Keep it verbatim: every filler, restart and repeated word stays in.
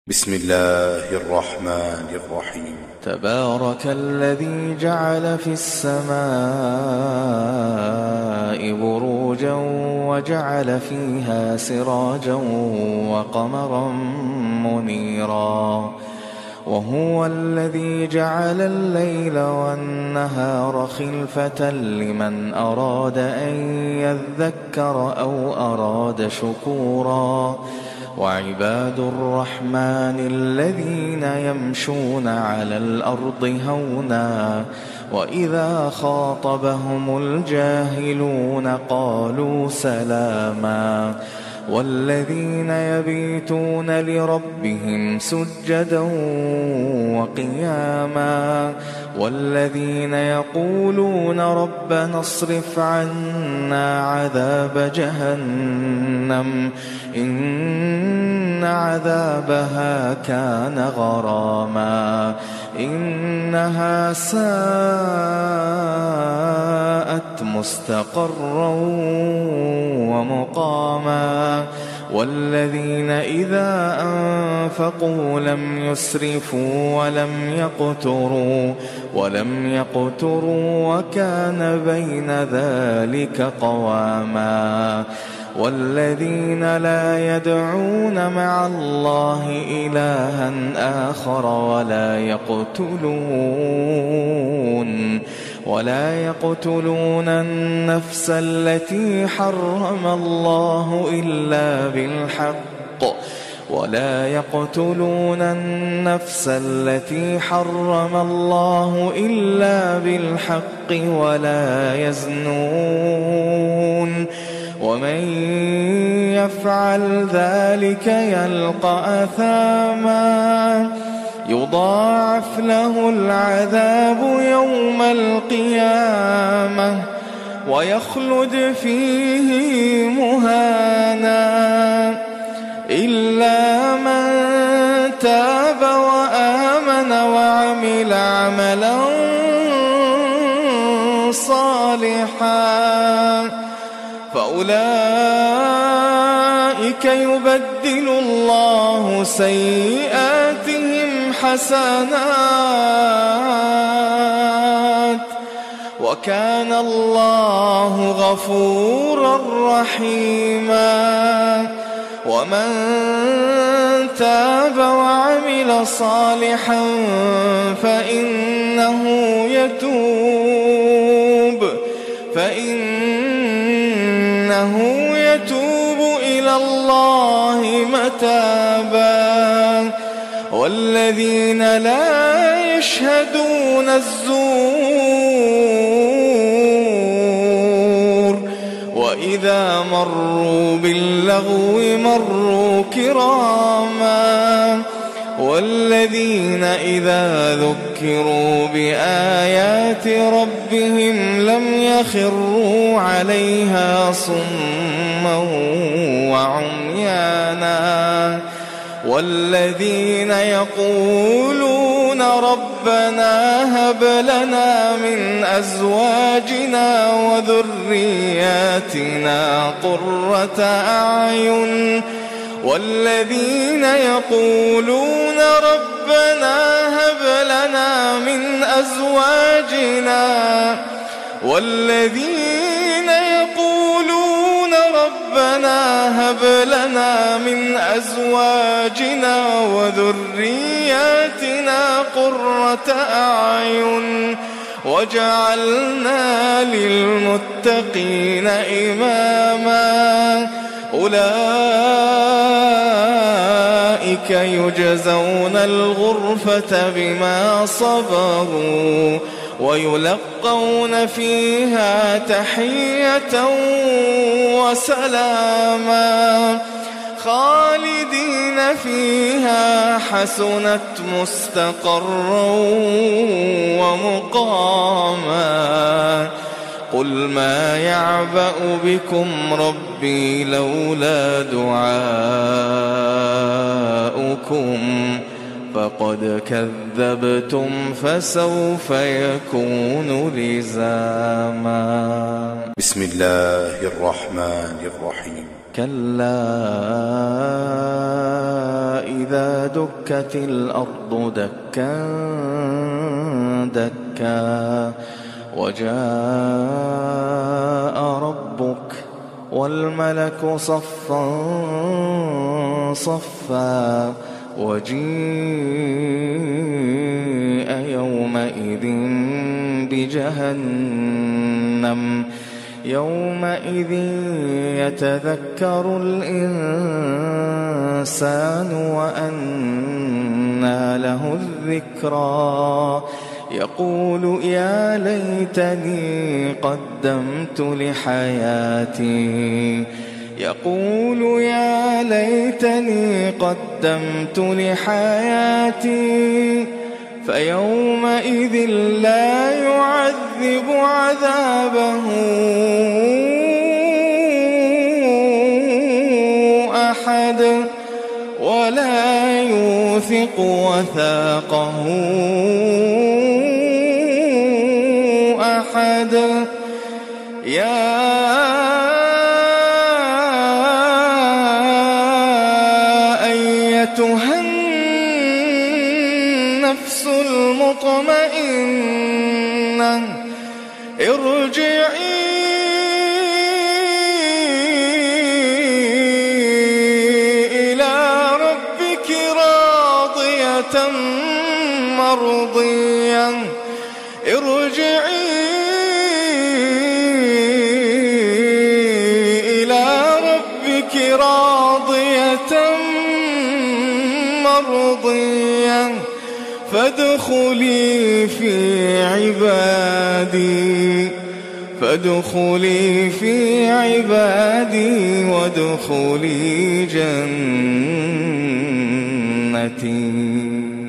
بسم الله الرحمن الرحيم. تبارك الذي جعل في السماء بروجا وجعل فيها سراجا وقمرا منيرا، وهو الذي جعل الليل والنهار خلفة لمن أراد أن يذكر أو أراد شكورا. وعباد الرحمن الذين يمشون على الأرض هونا وإذا خاطبهم الجاهلون قالوا سلاما، والذين يبيتون لربهم سجدا وقياما، والذين يقولون ربنا اصرف عنا عذاب جهنم إن عذابها كان غراما إنها ساءت مستقرا ومقاما. والذين إذا أنفقوا لم يسرفوا ولم يقتروا ولم يقتروا وكان بين ذلك قواما. والذين لا يدعون مع الله إلها آخر ولا يقتلون ولا يقتلون النفس التي حرم الله إلا بالحق ولا يقتلون النفس التي حرم الله إلا بالحق ولا يزنون، ومن يفعل ذلك يلقى أثاما يضاعف له العذاب يوم القيامة ويخلد فيه مهانا إلا من تاب وآمن وعمل عملا صالحا فأولئك يبدل الله سيئاتهم حسنات وكان الله غفورا رحيما. ومن تاب وعمل صالحا فإنه يتوب فإنه يتوب إلى الله متابا. والذين لا يشهدون الزور وإذا مروا باللغو مروا كراما. والذين إذا ذكروا بآيات ربهم لم يخروا عليها صما وعميانا. والذين يقولون ربنا هب لنا من أزواجنا وذرياتنا قرة أعين والذين يقولون ربنا هب لنا من أزواجنا والذين يقولون ربنا هب لنا من أزواجنا وذرياتنا قرة أعين وجعلنا للمتقين إماما. أولئك يجزون الغرفة بما صبروا ويلقون فيها تحية وسلاما خالدين فيها حسنت مستقرا ومقاما. قل ما يعبأ بكم ربي لولا دعاؤكم فقد كذبتم فسوف يكون لزاما. بسم الله الرحمن الرحيم. كلا إذا دكت الأرض دكا دكا وجاء ربك والملك صفا صفا وجيء يومئذ بجهنم يومئذ يتذكر الإنسان وأنى له الذكرى يقول يا ليتني قدمت لحياتي يقول يا ليتني قدمت لحياتي فيومئذ لا يعذب عذابه أحد ولا يوثق وثاقه أحد يا أيتها النفس المطمئنة ارجعي إلى ربك راضية مرضية ارجعي إلى ربك راضية مرضية فادخلي في عبادي فادخلي في عبادي وادخلي جنتي.